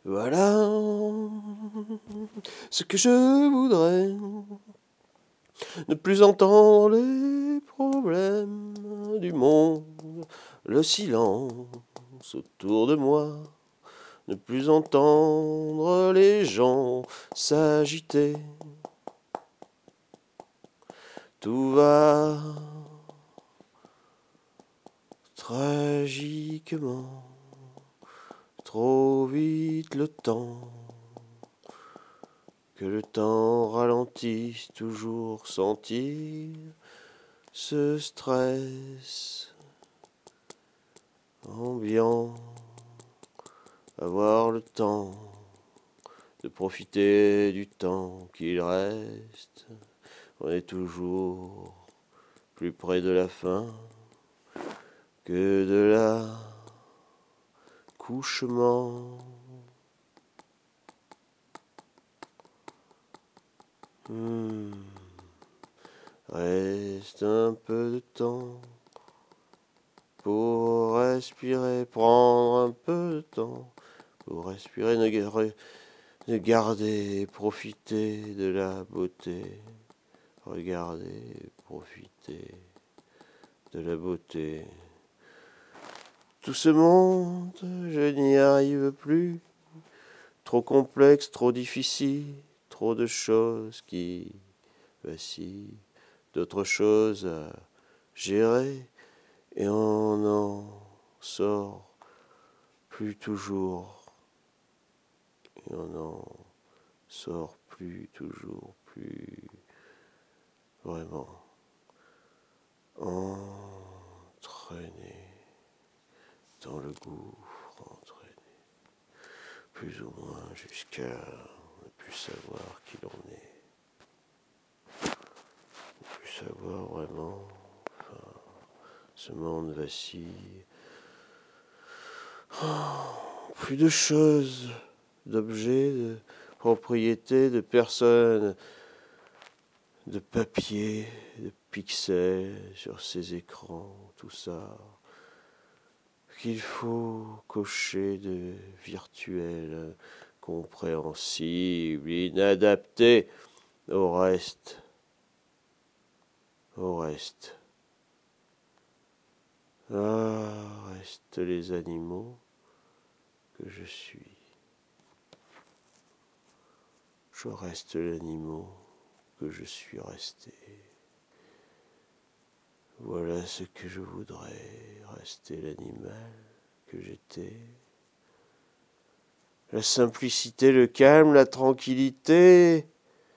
Voilà ce que je voudrais. Ne plus entendre les problèmes du monde, le silence autour de moi. Ne plus entendre les gens s'agiter. Tout va tragiquement, trop vite le temps, que le temps ralentisse, toujours sentir ce stress ambiant, avoir le temps de profiter du temps qu'il reste. On est toujours plus près de la fin que de l'accouchement. Reste un peu de temps pour respirer, prendre un peu de temps pour respirer, ne garder, profiter de la beauté. Regardez, profitez de la beauté. Tout ce monde, je n'y arrive plus. Trop complexe, trop difficile, trop de choses qui vacillent, d'autres choses à gérer, et on n'en sort plus toujours. Et on n'en sort plus toujours, plus vraiment entraîné dans le gouffre, entraîné plus ou moins jusqu'à ne plus savoir qui l'on est, ne plus savoir vraiment. Enfin, ce monde vacille. Plus de choses, d'objets, de propriétés, de personnes, de papier, de pixels sur ces écrans, tout ça qu'il faut cocher de virtuel, compréhensible, inadapté au reste. Au reste. Ah, restent les animaux que je suis. Je reste l'animal que je suis resté. Voilà ce que je voudrais, rester l'animal que j'étais. La simplicité, le calme, la tranquillité,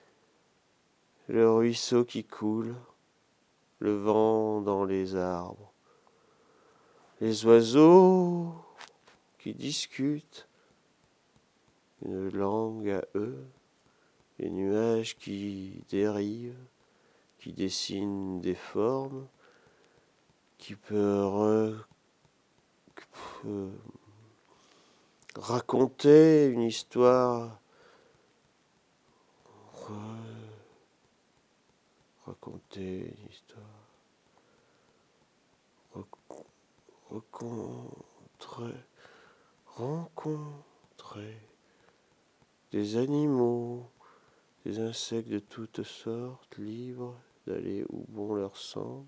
le ruisseau qui coule, le vent dans les arbres, les oiseaux qui discutent une langue à eux, les nuages qui dérivent, qui dessinent des formes, qui peut raconter une histoire, raconter une histoire, rencontrer des animaux, des insectes de toutes sortes, libres d'aller où bon leur semble,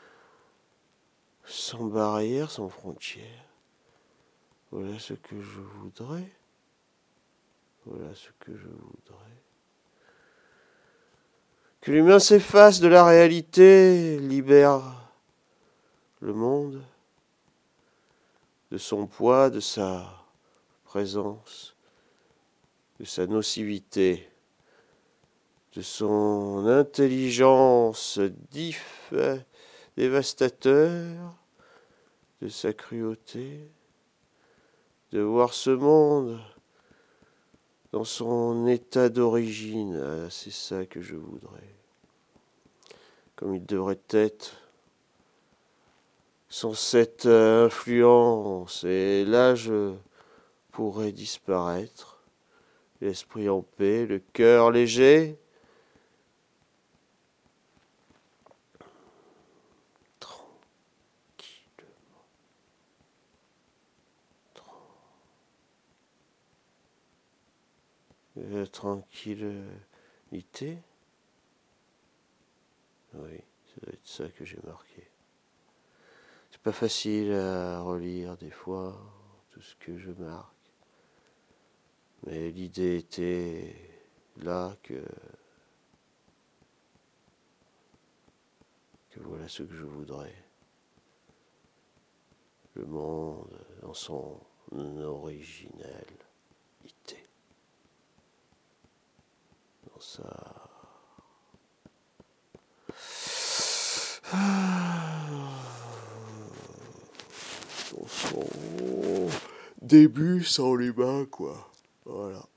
sans barrière, sans frontières. Voilà ce que je voudrais. Voilà ce que je voudrais. Que l'humain s'efface de la réalité, libère le monde de son poids, de sa présence, de sa nocivité, de son intelligence dévastateur, de sa cruauté, de voir ce monde dans son état d'origine. Ah, c'est ça que je voudrais. Comme il devrait être, sans cette influence. Et là, je pourrais disparaître. L'esprit en paix, le cœur léger. La tranquillité. Oui, ça doit être ça que j'ai marqué. C'est pas facile à relire des fois, tout ce que je marque. Mais l'idée était là que voilà ce que je voudrais. Le monde dans son originalité. Dans sa... Dans son début sans les mains, quoi. Voilà.